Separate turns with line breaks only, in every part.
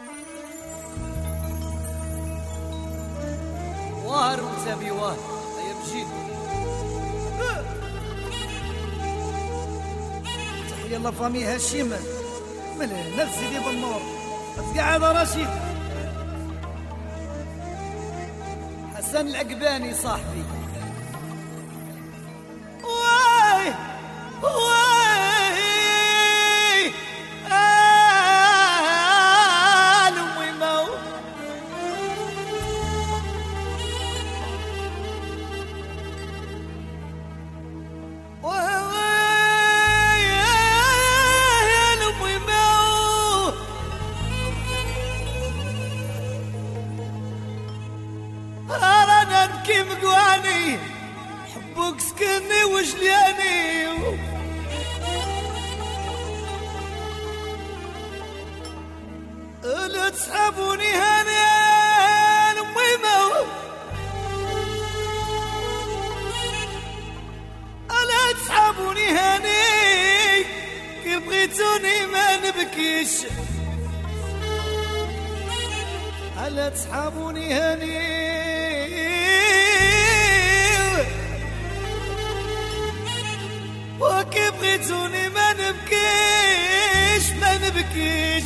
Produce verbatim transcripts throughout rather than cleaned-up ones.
وار وتابي وار هيا بجيت. تحية الله فامي هاشم من هنا لسيدي بالنور تقعد رشيد حسن العقباني صاحبي. واي واي آل أمي مو واي آل أمي مو أرانا نبكي مقواني حبوك سكني وجلياني لا تسحبوني هاني أمي مو لا تسحبوني هاني كي بغيتوني ما نبكيش لا تسحبوني هاني وكي بغيتوني ما نبكيش ما نبكيش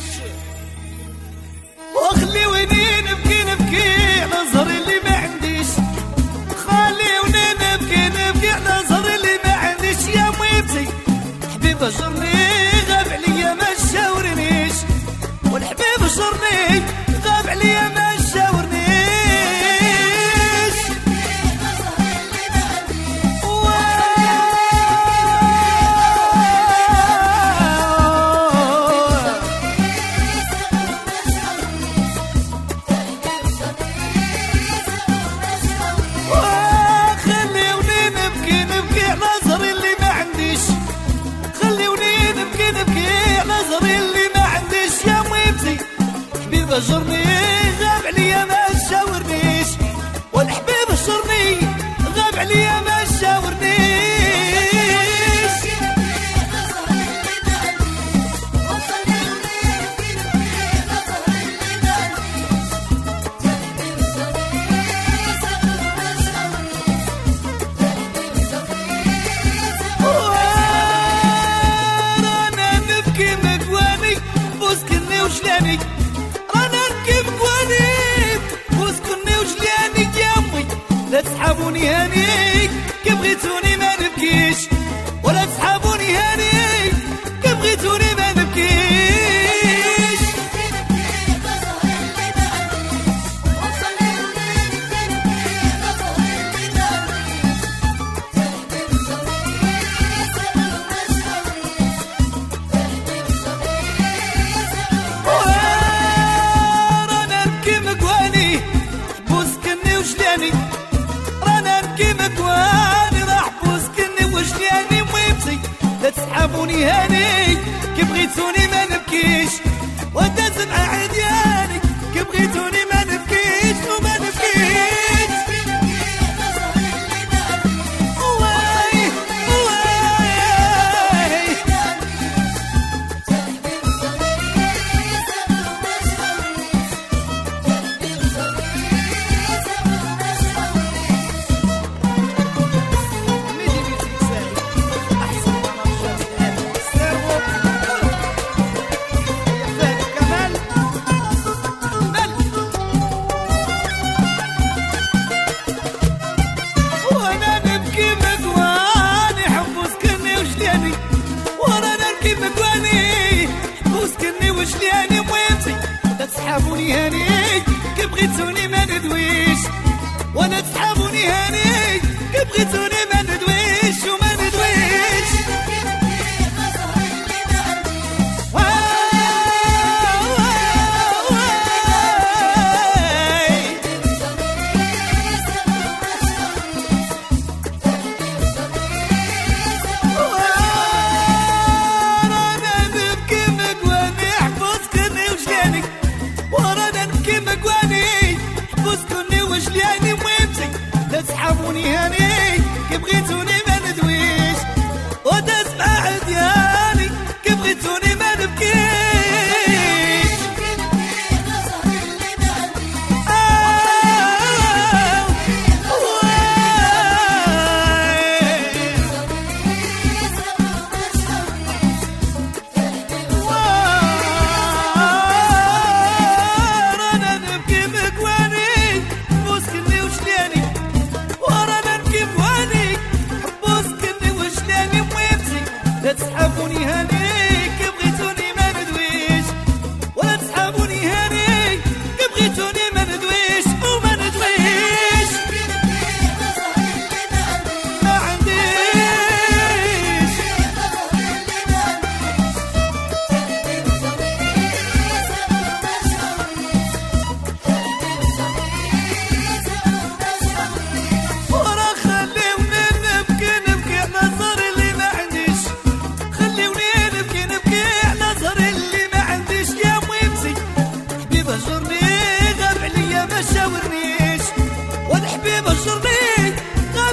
وخليوني نبكي نبكي على زهري اللي ما عنديش خليوني نبكي نبكي على زهري اللي ما عنديش يا ميتي حبيب جرني غاب عليا ما شاورنيش والحبيب جرني غاب عليا ما شاورنيش جرني غاب عليا ما شاورنيش والحبيب جرني غاب عليا ما شاورنيش رانا نبكي مقواني بوسكني وجلاني لا تسحبوني هاني كي بغيتوني ما نبكيش ولا تسحبوني هاني كي بغيتوني ما نبكيش رانا نبكي مقواني بوسكني وجلاني مكواني راح بوسكني وجلاني ويبسي لا تسحبوني هاني كي بغيتوني ما نبكيش ودازم عدياني كي بغيتوني ما نبكيش وما نبكيش واي واي تسحبوني هاني كي بغيتوني ما ندويش وانا تسحبوني هاني كي بغيتوني ما ندويش وما ندويش رانا نبكي مقواني حفظكني وجلاني بوسكني وجلاني ويمسك لا تسحبوني هاني كي بغيتوني ما ندويش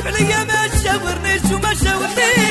عليا ما تشاورنيش وما شاورنيش